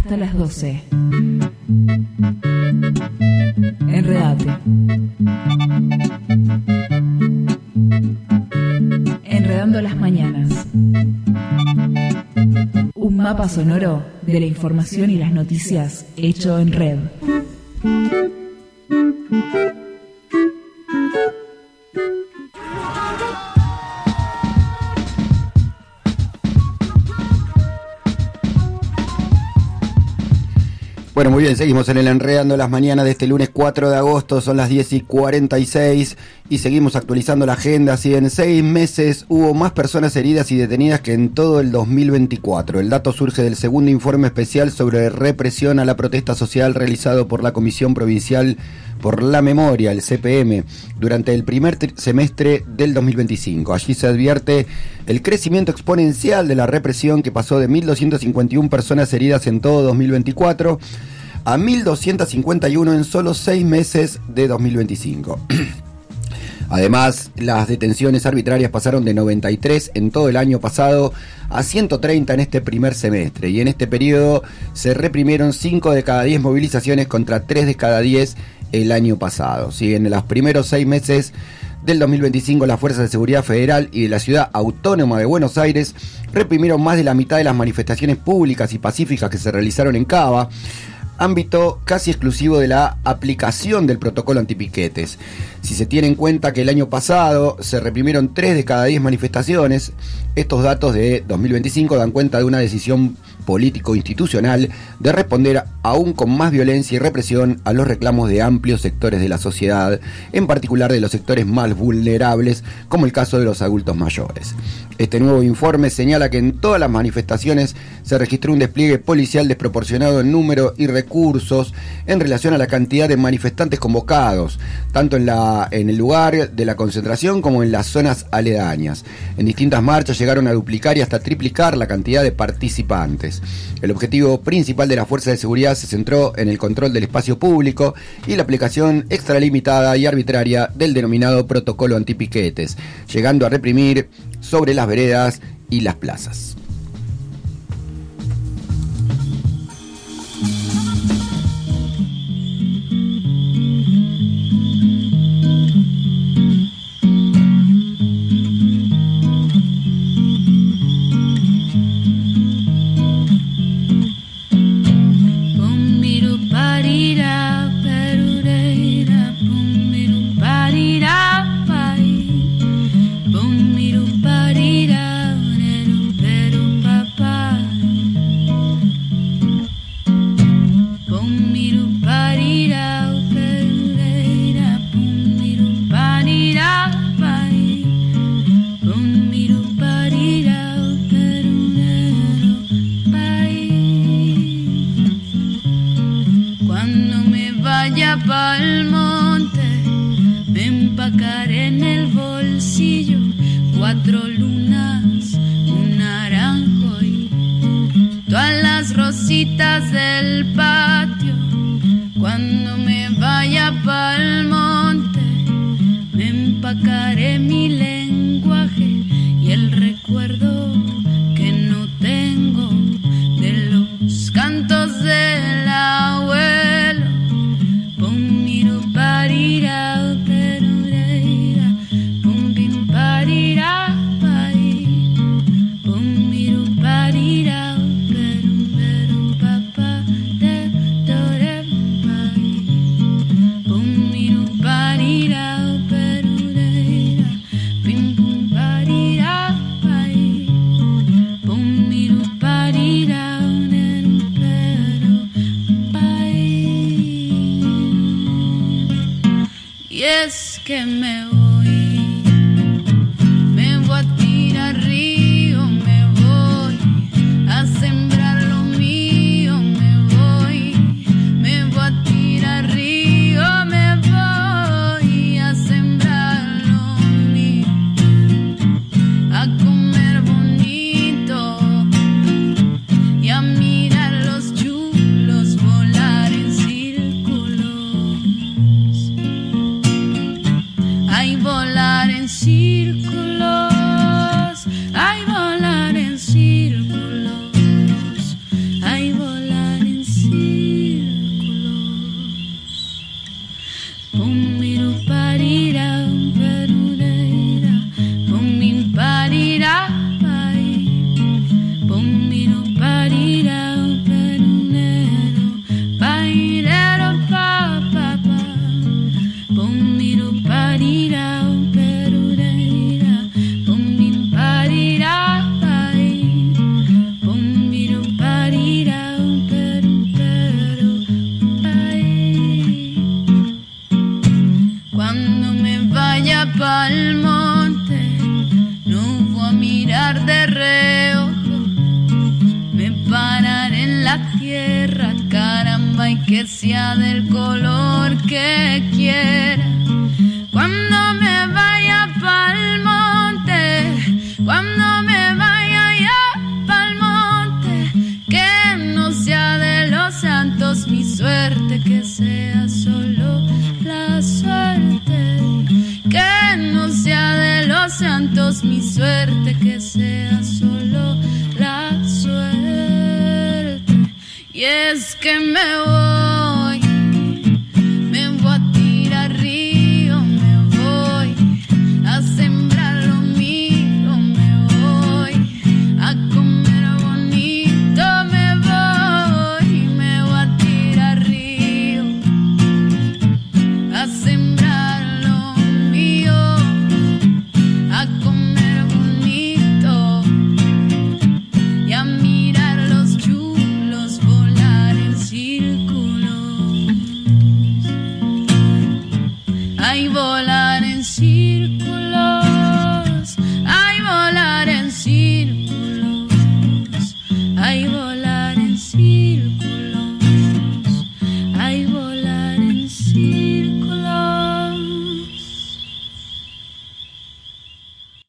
hasta las 12. Enredate. Enredando las mañanas. Un mapa sonoro de la información y las noticias hecho en red. Bueno, muy bien, seguimos en el Enredando las Mañanas de este lunes 4 de agosto, son las 10:46 y seguimos actualizando la agenda. Así, en 6 meses hubo más personas heridas y detenidas que en todo el 2024. El dato surge del segundo informe especial sobre represión a la protesta social realizado por la Comisión Provincial por la Memoria, el CPM, durante el primer semestre del 2025. Allí se advierte el crecimiento exponencial de la represión, que pasó de 1.251 personas heridas en todo 2024 a 1.251 en solo 6 meses de 2025. Además, las detenciones arbitrarias pasaron de 93 en todo el año pasado a 130 en este primer semestre, y en este periodo se reprimieron 5 de cada 10 movilizaciones contra 3 de cada 10 el año pasado. ¿Sí? En los primeros 6 meses del 2025, las Fuerzas de Seguridad Federal y de la Ciudad Autónoma de Buenos Aires reprimieron más de la mitad de las manifestaciones públicas y pacíficas que se realizaron en Cava, ámbito casi exclusivo de la aplicación del protocolo antipiquetes. Si se tiene en cuenta que el año pasado se reprimieron 3 de cada 10 manifestaciones, estos datos de 2025 dan cuenta de una decisión político-institucional de responder aún con más violencia y represión a los reclamos de amplios sectores de la sociedad, en particular de los sectores más vulnerables, como el caso de los adultos mayores. Este nuevo informe señala que en todas las manifestaciones se registró un despliegue policial desproporcionado en número y recursos en relación a la cantidad de manifestantes convocados, tanto en el lugar de la concentración como en las zonas aledañas. En distintas marchas llegaron a duplicar y hasta triplicar la cantidad de participantes. El objetivo principal de las fuerzas de seguridad se centró en el control del espacio público y la aplicación extralimitada y arbitraria del denominado protocolo antipiquetes, llegando a reprimir sobre las veredas y las plazas. Pa'l monte, me empacaré en el bolsillo 4 lunas, un naranjo y todas las rositas del patio. Cuando me vaya pa'l monte, me empacaré mi lenguaje y el recuerdo que no tengo de los cantos del abuelo. Que me voy a tirar río, me voy a sembrar lo mío, me voy a tirar río, me voy a sembrar lo mío, a comer bonito y a mirar los chulos volar en círculos. Hay que sea del color que quiera. Cuando me vaya pa'l monte, cuando me vaya ya pa'l monte, que no sea de los santos mi suerte, que sea solo la suerte. Que no sea de los santos mi suerte, que sea solo la suerte. Y es que me voy.